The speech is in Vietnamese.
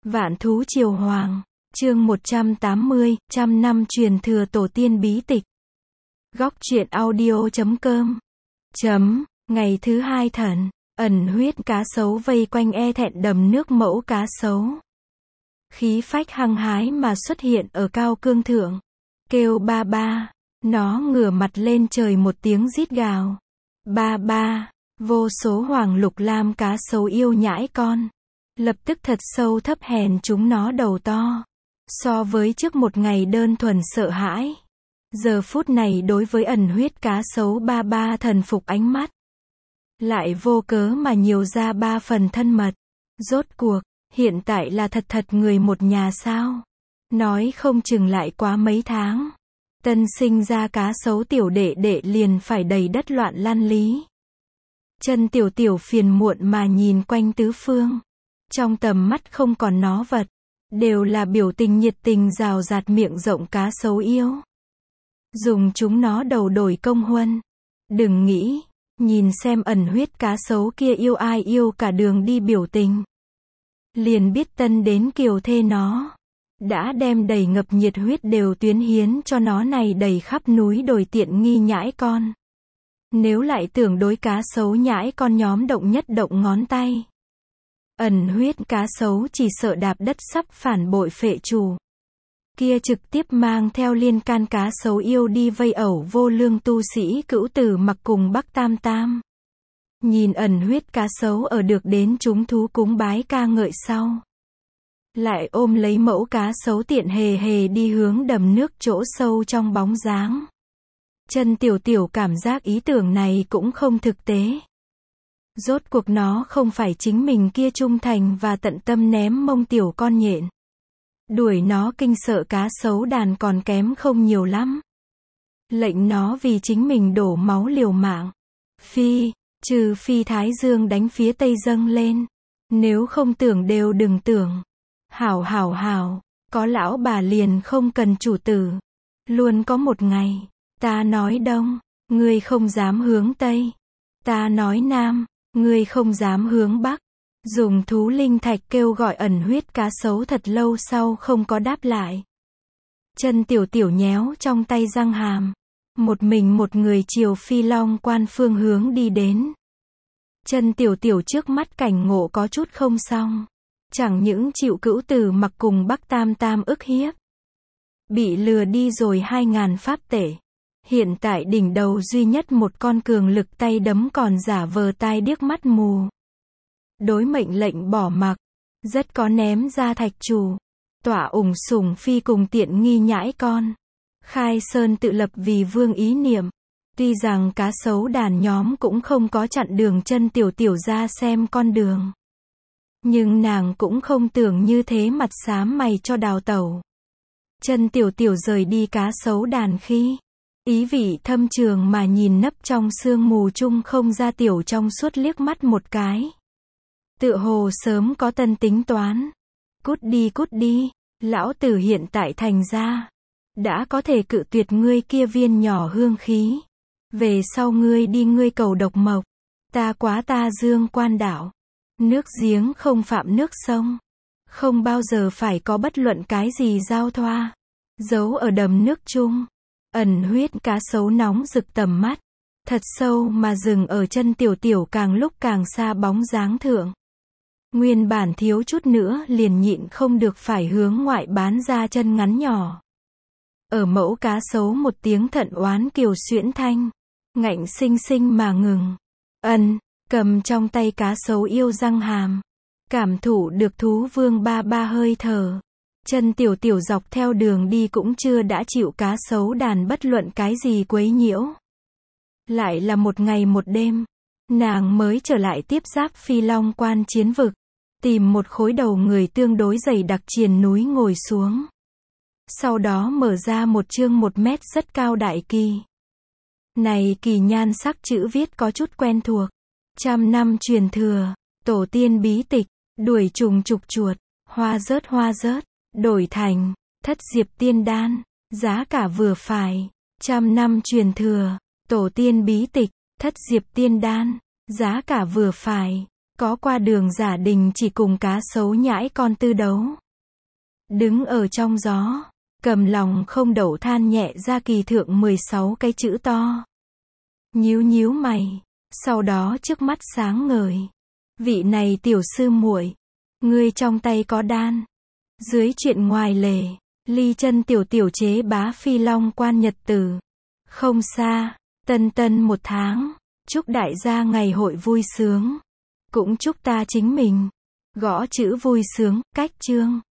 Vạn thú triều hoàng, chương 180, trăm năm truyền thừa tổ tiên bí tịch. Góc truyện audio.com. Ngày thứ hai thần, ẩn huyết cá sấu vây quanh e thẹn đầm nước mẫu cá sấu. Khí phách hăng hái mà xuất hiện ở cao cương thượng. Kêu ba ba, nó ngửa mặt lên trời một tiếng rít gào. Ba ba, vô số hoàng lục lam cá sấu yêu nhãi con. Lập tức thật sâu thấp hèn chúng nó đầu to. So với trước một ngày đơn thuần sợ hãi. Giờ phút này đối với ẩn huyết cá sấu ba ba thần phục ánh mắt. Lại vô cớ mà nhiều ra ba phần thân mật. Rốt cuộc, hiện tại là thật người một nhà sao? Nói không chừng lại quá mấy tháng. Tân sinh ra cá sấu tiểu đệ đệ liền phải đầy đất loạn lan lý. Chân tiểu tiểu phiền muộn mà nhìn quanh tứ phương. Trong tầm mắt không còn nó vật. Đều là biểu tình nhiệt tình rào rạt miệng rộng cá sấu yêu. Dùng chúng nó đầu đổi công huân. Đừng nghĩ, nhìn xem ẩn huyết cá sấu kia yêu ai yêu cả đường đi biểu tình. Liền biết tân đến kiều thê nó. Đã đem đầy ngập nhiệt huyết đều tuyến hiến cho nó này đầy khắp núi đồi tiện nghi nhãi con. Nếu lại tưởng đối cá sấu nhãi con nhóm động nhất động ngón tay. Ẩn huyết cá sấu chỉ sợ đạp đất sắp phản bội phệ chủ. Kia trực tiếp mang theo liên can cá sấu yêu đi vây ẩu vô lương tu sĩ cữu tử mặc cùng Bắc Tam Tam. Nhìn ẩn huyết cá sấu ở được đến chúng thú cúng bái ca ngợi sau. Lại ôm lấy mẫu cá sấu tiện hề đi hướng đầm nước chỗ sâu trong bóng dáng. Chân tiểu tiểu cảm giác ý tưởng này cũng không thực tế. Rốt cuộc nó không phải chính mình kia trung thành và tận tâm ném mông tiểu con nhện. Đuổi nó kinh sợ cá sấu đàn còn kém không nhiều lắm. Lệnh nó vì chính mình đổ máu liều mạng. Trừ phi Thái Dương đánh phía Tây dâng lên. Nếu không tưởng đều đừng tưởng. Hảo, có lão bà liền không cần chủ tử. Luôn có một ngày, ta nói đông, ngươi không dám hướng Tây. Ta nói nam, ngươi không dám hướng Bắc. Dùng thú linh thạch kêu gọi ẩn huyết cá sấu thật lâu sau không có đáp lại. Chân tiểu tiểu nhéo trong tay răng hàm. Một mình một người chiều Phi Long Quan phương hướng đi đến. Chân tiểu tiểu trước mắt cảnh ngộ có chút không xong. Chẳng những chịu cữu tử mặc cùng Bắc Tam Tam ức hiếp. Bị lừa đi rồi 2000 pháp tể. Hiện tại đỉnh đầu duy nhất một con cường lực tay đấm còn giả vờ tai điếc mắt mù. Đối mệnh lệnh bỏ mặc. Rất có ném ra thạch chủ. Tỏa ủng sủng phi cùng tiện nghi nhãi con. Khai Sơn tự lập vì vương ý niệm. Tuy rằng cá sấu đàn nhóm cũng không có chặn đường chân tiểu tiểu ra xem con đường. Nhưng nàng cũng không tưởng như thế mặt xám mày cho đào tẩu. Chân tiểu tiểu rời đi cá sấu đàn khi. Ý vị thâm trường mà nhìn nấp trong sương mù chung không ra tiểu trong suốt liếc mắt một cái. Tựa hồ sớm có tân tính toán. Cút đi, lão tử hiện tại thành ra. Đã có thể cự tuyệt ngươi kia viên nhỏ hương khí. Về sau ngươi đi ngươi cầu độc mộc. Ta quá ta dương quan đảo. Nước giếng không phạm nước sông. Không bao giờ phải có bất luận cái gì giao thoa. Giấu ở đầm nước chung. Ẩn huyết cá sấu nóng rực tầm mắt. Thật sâu mà dừng ở chân tiểu tiểu càng lúc càng xa bóng dáng thượng. Nguyên bản thiếu chút nữa liền nhịn không được phải hướng ngoại bán ra chân ngắn nhỏ. Ở mẫu cá sấu một tiếng thận oán kiều xuyễn thanh. Ngạnh sinh mà ngừng. Cầm trong tay cá sấu yêu răng hàm. Cảm thụ được thú vương ba ba hơi thở. Chân tiểu tiểu dọc theo đường đi cũng chưa đã chịu cá sấu đàn bất luận cái gì quấy nhiễu. Lại là một ngày một đêm. Nàng mới trở lại tiếp giáp Phi Long Quan chiến vực. Tìm một khối đầu người tương đối dày đặc triền núi ngồi xuống. Sau đó mở ra một chương 1 mét rất cao đại kỳ. Này kỳ nhan sắc chữ viết có chút quen thuộc. 100 năm truyền thừa, tổ tiên bí tịch, đuổi trùng trục chuột, hoa rớt, đổi thành, thất diệp tiên đan, giá cả vừa phải. 100 năm truyền thừa, tổ tiên bí tịch, thất diệp tiên đan, giá cả vừa phải. Có qua đường giả đình chỉ cùng cá sấu nhãi con tư đấu. Đứng ở trong gió, cầm lòng không đậu than nhẹ ra kỳ thượng 16 cái chữ to. Nhíu nhíu mày, sau đó trước mắt sáng ngời. Vị này tiểu sư muội, ngươi trong tay có đan. Dưới chuyện ngoài lề, ly chân tiểu tiểu chế bá phi long quan nhật tử. Không xa, tân tân 1 tháng, chúc đại gia ngày hội vui sướng. Cũng chúc ta chính mình, gõ chữ vui sướng, cách chương.